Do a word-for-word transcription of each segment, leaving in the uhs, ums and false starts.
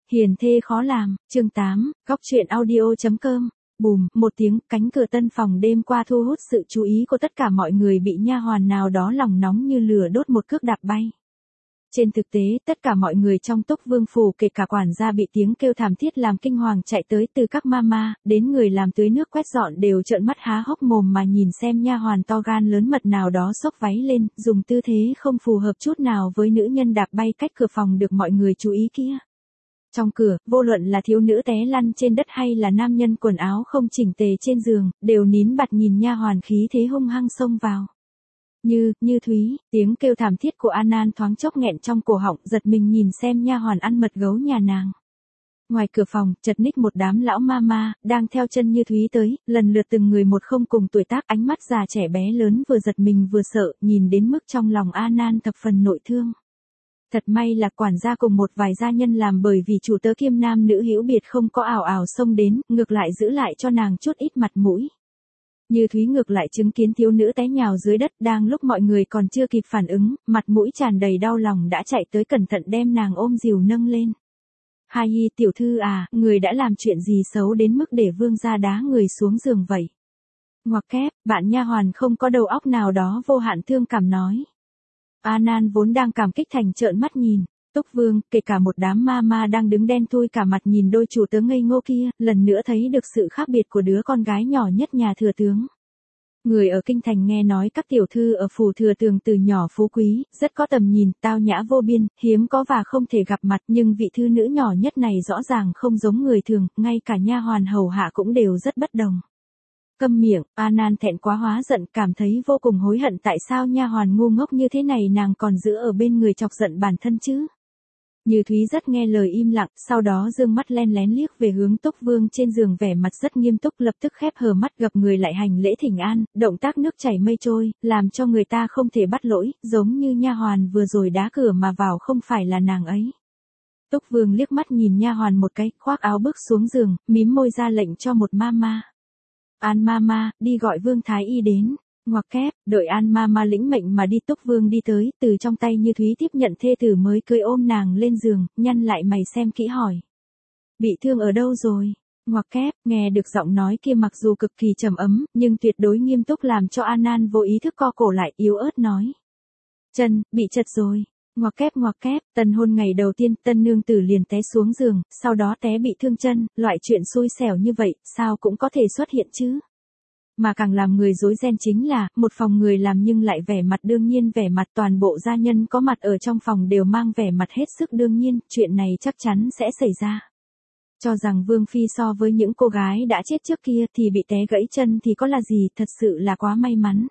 Hiền thê khó làm, chương tám, góc truyện audio.com. Bùm, một tiếng, cánh cửa tân phòng đêm qua thu hút sự chú ý của tất cả mọi người bị nha hoàn nào đó lòng nóng như lửa đốt một cước đạp bay. Trên thực tế, tất cả mọi người trong Túc Vương phủ kể cả quản gia bị tiếng kêu thảm thiết làm kinh hoàng chạy tới, từ các mama đến người làm tưới nước quét dọn đều trợn mắt há hốc mồm mà nhìn xem nha hoàn to gan lớn mật nào đó xốc váy lên, dùng tư thế không phù hợp chút nào với nữ nhân đạp bay cách cửa phòng được mọi người chú ý kia. Trong cửa, vô luận là thiếu nữ té lăn trên đất hay là nam nhân quần áo không chỉnh tề trên giường, đều nín bặt nhìn nha hoàn khí thế hung hăng xông vào. Như, như Thúy, tiếng kêu thảm thiết của An An thoáng chốc nghẹn trong cổ họng, giật mình nhìn xem nha hoàn ăn mật gấu nhà nàng. Ngoài cửa phòng, chật ních một đám lão mama, đang theo chân Như Thúy tới, lần lượt từng người một không cùng tuổi tác, ánh mắt già trẻ bé lớn vừa giật mình vừa sợ, nhìn đến mức trong lòng An An thập phần nội thương. Thật may là quản gia cùng một vài gia nhân làm bởi vì chủ tớ kiêm nam nữ hữu biệt không có ảo ảo xông đến, ngược lại giữ lại cho nàng chút ít mặt mũi. Như Thúy ngược lại chứng kiến thiếu nữ té nhào dưới đất, đang lúc mọi người còn chưa kịp phản ứng, mặt mũi tràn đầy đau lòng đã chạy tới cẩn thận đem nàng ôm dìu nâng lên. Hai y tiểu thư à, người đã làm chuyện gì xấu đến mức để vương gia đá người xuống giường vậy? Ngoặc kép, bạn nha hoàn không có đầu óc nào đó vô hạn thương cảm nói. An An vốn đang cảm kích thành trợn mắt nhìn. Túc Vương, kể cả một đám ma ma đang đứng đen thui cả mặt nhìn đôi chủ tớ ngây ngô kia, lần nữa thấy được sự khác biệt của đứa con gái nhỏ nhất nhà thừa tướng. Người ở kinh thành nghe nói các tiểu thư ở phủ thừa tường từ nhỏ phú quý, rất có tầm nhìn, tao nhã vô biên, hiếm có và không thể gặp mặt, nhưng vị thư nữ nhỏ nhất này rõ ràng không giống người thường, ngay cả nha hoàn hầu hạ cũng đều rất bất đồng. Câm miệng, An An thẹn quá hóa giận, cảm thấy vô cùng hối hận tại sao nha hoàn ngu ngốc như thế này nàng còn giữ ở bên người chọc giận bản thân chứ. Như Thúy rất nghe lời im lặng, sau đó dương mắt len lén liếc về hướng Túc Vương trên giường vẻ mặt rất nghiêm túc, lập tức khép hờ mắt gập người lại hành lễ thỉnh an, động tác nước chảy mây trôi, làm cho người ta không thể bắt lỗi, giống như nha hoàn vừa rồi đá cửa mà vào không phải là nàng ấy. Túc Vương liếc mắt nhìn nha hoàn một cái, khoác áo bước xuống giường, mím môi ra lệnh cho một mama. An mama, đi gọi Vương Thái Y đến. Ngoặc kép, đợi An mama lĩnh mệnh mà đi, Túc Vương đi tới, từ trong tay Như Thúy tiếp nhận thê tử mới cưới ôm nàng lên giường, nhăn lại mày xem kỹ hỏi. Bị thương ở đâu rồi? Ngoặc kép, nghe được giọng nói kia mặc dù cực kỳ trầm ấm, nhưng tuyệt đối nghiêm túc làm cho An An vô ý thức co cổ lại, yếu ớt nói. Chân, bị chật rồi. Ngoặc kép ngoặc kép, tân hôn ngày đầu tiên, tân nương tử liền té xuống giường, sau đó té bị thương chân, loại chuyện xui xẻo như vậy, sao cũng có thể xuất hiện chứ. Mà càng làm người rối ren chính là, một phòng người làm nhưng lại vẻ mặt đương nhiên, vẻ mặt toàn bộ gia nhân có mặt ở trong phòng đều mang vẻ mặt hết sức đương nhiên, chuyện này chắc chắn sẽ xảy ra. Cho rằng Vương Phi so với những cô gái đã chết trước kia thì bị té gãy chân thì có là gì, thật sự là quá may mắn.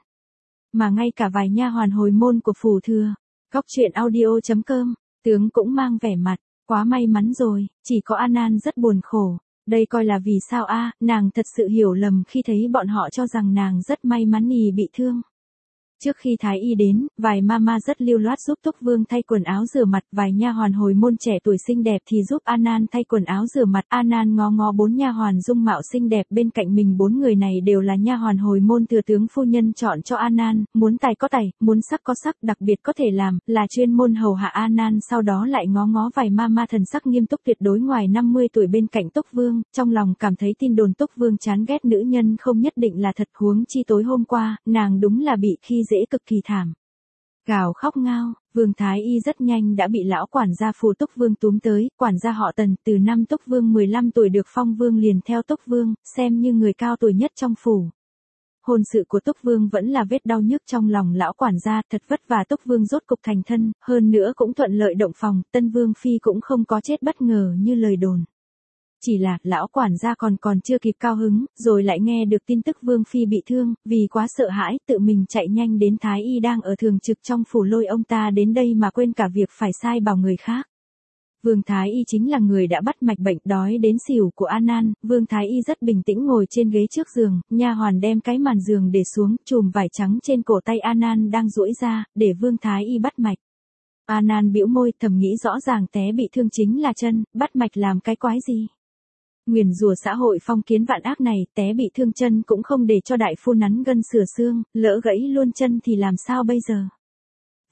Mà ngay cả vài nha hoàn hồi môn của phủ thừa, góc truyện audio.com, tướng cũng mang vẻ mặt, quá may mắn rồi, chỉ có An An rất buồn khổ. Đây coi là vì sao a, à, nàng thật sự hiểu lầm khi thấy bọn họ cho rằng nàng rất may mắn y bị thương. Trước khi Thái Y đến, vài mama rất lưu loát giúp Túc Vương thay quần áo rửa mặt, vài nha hoàn hồi môn trẻ tuổi xinh đẹp thì giúp An An thay quần áo rửa mặt. An An ngó ngó bốn nha hoàn dung mạo xinh đẹp bên cạnh mình, bốn người này đều là nha hoàn hồi môn thừa tướng phu nhân chọn cho An An, muốn tài có tài, muốn sắc có sắc, đặc biệt có thể làm, là chuyên môn hầu hạ An An. Sau đó lại ngó ngó vài mama thần sắc nghiêm túc tuyệt đối ngoài năm mươi tuổi bên cạnh Túc Vương, trong lòng cảm thấy tin đồn Túc Vương chán ghét nữ nhân không nhất định là thật, huống chi tối hôm qua, nàng đúng là bị khi dễ cực kỳ thảm. Gào khóc ngao, Vương Thái Y rất nhanh đã bị lão quản gia phủ Túc Vương túm tới, quản gia họ Tần, từ năm Túc Vương mười lăm tuổi được phong vương liền theo Túc Vương, xem như người cao tuổi nhất trong phủ. Hôn sự của Túc Vương vẫn là vết đau nhức trong lòng lão quản gia, thật vất vả Túc Vương rốt cục thành thân, hơn nữa cũng thuận lợi động phòng, Tân Vương Phi cũng không có chết bất ngờ như lời đồn. Chỉ là, lão quản gia còn còn chưa kịp cao hứng, rồi lại nghe được tin tức Vương Phi bị thương, vì quá sợ hãi, tự mình chạy nhanh đến Thái Y đang ở thường trực trong phủ lôi ông ta đến đây mà quên cả việc phải sai bảo người khác. Vương Thái Y chính là người đã bắt mạch bệnh đói đến xỉu của An An, Vương Thái Y rất bình tĩnh ngồi trên ghế trước giường, nha hoàn đem cái màn giường để xuống, chùm vải trắng trên cổ tay An An đang duỗi ra, để Vương Thái Y bắt mạch. An An bĩu môi, thầm nghĩ rõ ràng té bị thương chính là chân, bắt mạch làm cái quái gì. Nguyền rủa xã hội phong kiến vạn ác này, té bị thương chân cũng không để cho đại phu nắn gân sửa xương, lỡ gãy luôn chân thì làm sao bây giờ.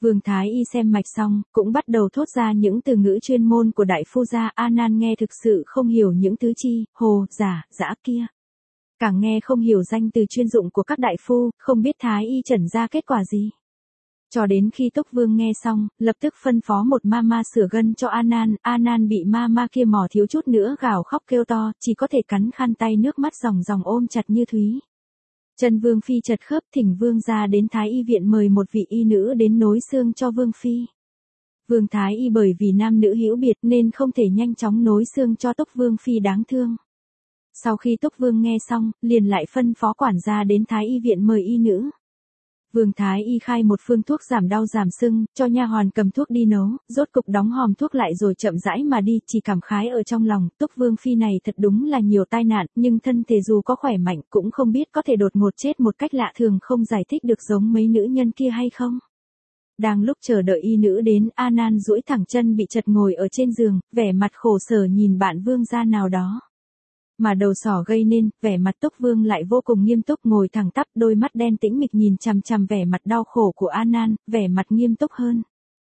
Vương Thái Y xem mạch xong, cũng bắt đầu thốt ra những từ ngữ chuyên môn của đại phu gia. A Nan nghe thực sự không hiểu những thứ chi, hồ, giả, dã kia. Càng nghe không hiểu danh từ chuyên dụng của các đại phu, không biết Thái Y chẩn ra kết quả gì. Cho đến khi Túc Vương nghe xong, lập tức phân phó một mama sửa gân cho A Nan. A Nan bị mama kia mò thiếu chút nữa gào khóc kêu to, chỉ có thể cắn khăn tay, nước mắt ròng ròng ôm chặt như thúy. Chân Vương Phi chật khớp, thỉnh Vương gia đến Thái Y viện mời một vị y nữ đến nối xương cho Vương Phi. Vương Thái Y bởi vì nam nữ hữu biệt nên không thể nhanh chóng nối xương cho Túc Vương Phi đáng thương. Sau khi Túc Vương nghe xong, liền lại phân phó quản gia đến Thái Y viện mời y nữ. Vương Thái Y khai một phương thuốc giảm đau giảm sưng, cho nha hoàn cầm thuốc đi nấu, rốt cục đóng hòm thuốc lại rồi chậm rãi mà đi, chỉ cảm khái ở trong lòng, Túc Vương Phi này thật đúng là nhiều tai nạn, nhưng thân thể dù có khỏe mạnh cũng không biết có thể đột ngột chết một cách lạ thường không giải thích được giống mấy nữ nhân kia hay không. Đang lúc chờ đợi y nữ đến, A Nan duỗi thẳng chân bị chật ngồi ở trên giường, vẻ mặt khổ sở nhìn bạn vương gia nào đó. Mà đầu sỏ gây nên, vẻ mặt Túc Vương lại vô cùng nghiêm túc ngồi thẳng tắp, đôi mắt đen tĩnh mịch nhìn chằm chằm vẻ mặt đau khổ của A Nan, vẻ mặt nghiêm túc hơn.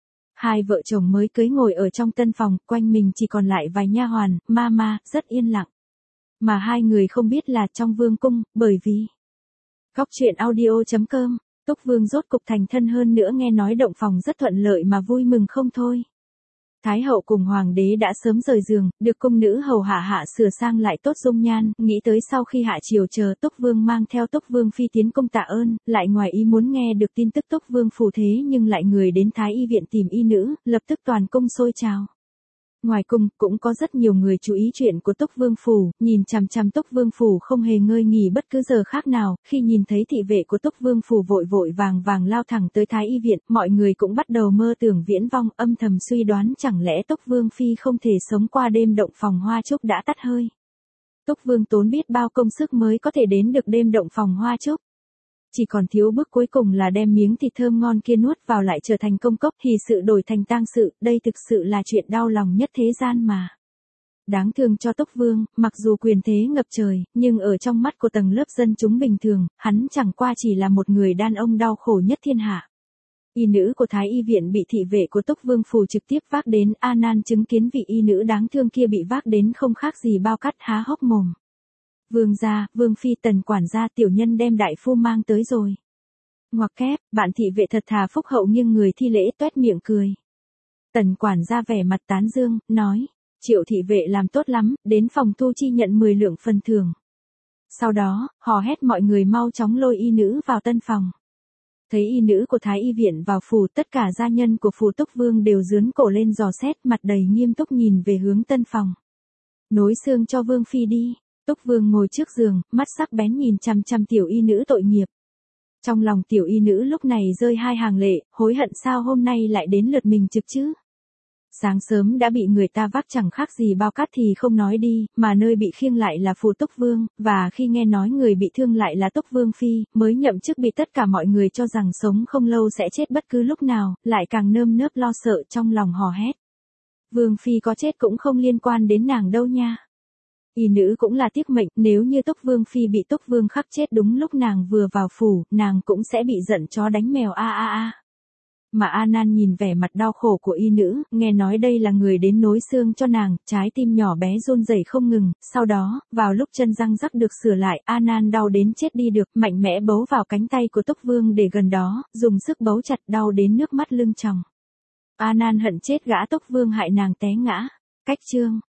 Hai vợ chồng mới cưới ngồi ở trong tân phòng, quanh mình chỉ còn lại vài nha hoàn, mama, rất yên lặng. Mà hai người không biết là trong vương cung, bởi vì... Góc truyện audio chấm com, Túc Vương rốt cục thành thân hơn nữa, nghe nói động phòng rất thuận lợi mà vui mừng không thôi. Thái hậu cùng hoàng đế đã sớm rời giường, được cung nữ hầu hạ hạ sửa sang lại tốt dung nhan, nghĩ tới sau khi hạ triều chờ Túc Vương mang theo Túc Vương Phi tiến cung tạ ơn, lại ngoài ý muốn nghe được tin tức Túc Vương phù thế nhưng lại người đến Thái Y viện tìm y nữ, lập tức toàn cung sôi trào. Ngoài cung, cũng có rất nhiều người chú ý chuyện của Túc Vương phủ, nhìn chằm chằm Túc Vương phủ không hề ngơi nghỉ bất cứ giờ khác nào, khi nhìn thấy thị vệ của Túc Vương phủ vội vội vàng vàng lao thẳng tới Thái Y viện, mọi người cũng bắt đầu mơ tưởng viễn vong, âm thầm suy đoán chẳng lẽ Túc Vương Phi không thể sống qua đêm động phòng hoa trúc đã tắt hơi. Túc Vương tốn biết bao công sức mới có thể đến được đêm động phòng hoa trúc. Chỉ còn thiếu bước cuối cùng là đem miếng thịt thơm ngon kia nuốt vào lại trở thành công cốc, thì sự đổi thành tang sự, đây thực sự là chuyện đau lòng nhất thế gian mà. Đáng thương cho Túc Vương, mặc dù quyền thế ngập trời, nhưng ở trong mắt của tầng lớp dân chúng bình thường, hắn chẳng qua chỉ là một người đàn ông đau khổ nhất thiên hạ. Y nữ của Thái Y viện bị thị vệ của Túc Vương phủ trực tiếp vác đến, A Nan chứng kiến vị y nữ đáng thương kia bị vác đến không khác gì bao cát, há hốc mồm. Vương gia, Vương Phi, Tần quản gia, tiểu nhân đem đại phu mang tới rồi. Ngoặc kép, bạn thị vệ thật thà phúc hậu nhưng người thi lễ toét miệng cười. Tần quản gia vẻ mặt tán dương, nói, Triệu thị vệ làm tốt lắm, đến phòng thu chi nhận mười lượng phần thưởng. Sau đó, hò hét mọi người mau chóng lôi y nữ vào tân phòng. Thấy y nữ của Thái Y viện vào phủ, tất cả gia nhân của phủ Túc Vương đều dướn cổ lên dò xét, mặt đầy nghiêm túc nhìn về hướng tân phòng. Nối xương cho Vương Phi đi. Túc Vương ngồi trước giường, mắt sắc bén nhìn chằm chằm tiểu y nữ tội nghiệp. Trong lòng tiểu y nữ lúc này rơi hai hàng lệ, hối hận sao hôm nay lại đến lượt mình trực chứ. Sáng sớm đã bị người ta vác chẳng khác gì bao cát thì không nói đi, mà nơi bị khiêng lại là phủ Túc Vương, và khi nghe nói người bị thương lại là Túc Vương Phi, mới nhậm chức bị tất cả mọi người cho rằng sống không lâu sẽ chết bất cứ lúc nào, lại càng nơm nớp lo sợ trong lòng hò hét. Vương Phi có chết cũng không liên quan đến nàng đâu nha. Y nữ cũng là tiếc mệnh, nếu như Túc Vương Phi bị Túc Vương khắc chết đúng lúc nàng vừa vào phủ, nàng cũng sẽ bị giận chó đánh mèo a a a. Mà A Nan nhìn vẻ mặt đau khổ của y nữ, nghe nói đây là người đến nối xương cho nàng, trái tim nhỏ bé run rẩy không ngừng, sau đó, vào lúc chân răng rắc được sửa lại, A Nan đau đến chết đi được, mạnh mẽ bấu vào cánh tay của Túc Vương để gần đó, dùng sức bấu chặt đau đến nước mắt lưng tròng. A Nan hận chết gã Túc Vương hại nàng té ngã. Cách chương